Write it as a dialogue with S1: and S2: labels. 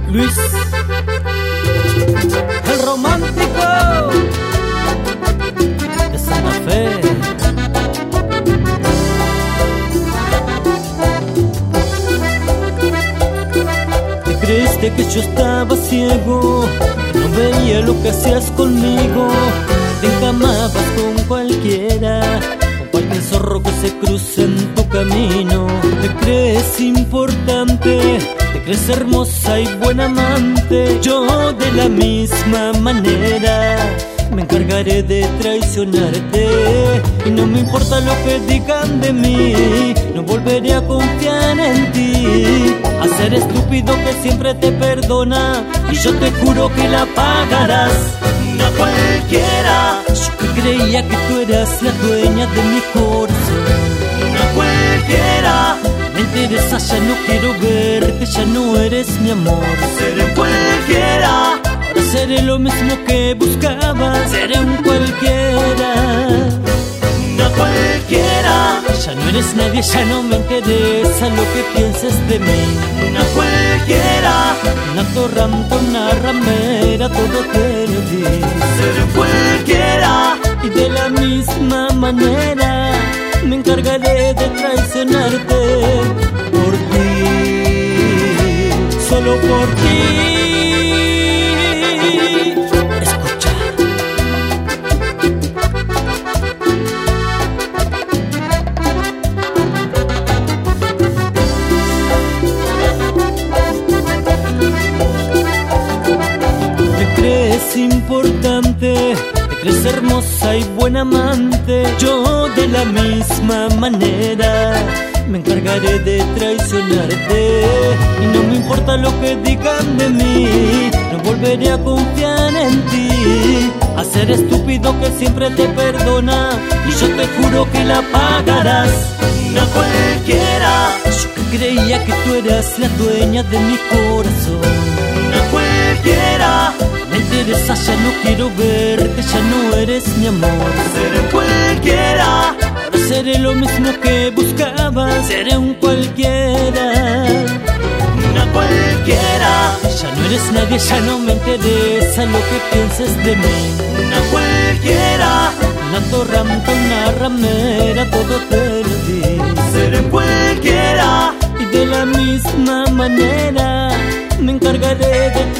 S1: Luis, el romántico de Santa Fe. ¿Te creíste que yo estaba ciego? Que no veía lo que hacías conmigo. Te encamabas con cualquiera, con cualquier zorro que se cruce en tu camino. Te crees importante, te crees hermosa y buena amante. Yo de la misma manera me encargaré de traicionarte. Y no me importa lo que digan de mí, no volveré a confiar en ti. A ser estúpido que siempre te perdona, y yo te juro que la pagarás. No cualquiera, yo que creía que tú eras la dueña de mi corazón. No cualquiera, me interesa, ya no quiero verte, ya no eres mi amor. Seré cualquiera, ahora seré lo mismo que buscaba. Seré un cualquiera, no cualquiera. Ya no eres nadie, ya no me interesa lo que pienses de mí. No cualquiera, una torranta, una ramera, todo te lo di. Seré cualquiera, y de la misma manera me encargaré de traicionarte. Por ti, solo por ti. Escucha. Te crees importante, te crees hermosa y buena amante. Yo de la misma manera me encargaré de traicionarte. Y no me importa lo que digan de mí, no volveré a confiar en ti. A ser estúpido que siempre te perdona, y yo te juro que la pagarás. No cualquiera, yo que creía que tú eras la dueña de mi corazón. No cualquiera, me interesa, ya no quiero verte, ya no eres mi amor. Seré cualquiera, ahora seré lo mismo que buscaba. Seré un cualquiera, una cualquiera. Ya no eres nadie, ya no me interesa lo que pienses de mí. Una cualquiera, una torranta, una ramera, todo te lo di. Seré cualquiera, y de la misma manera me encargaré de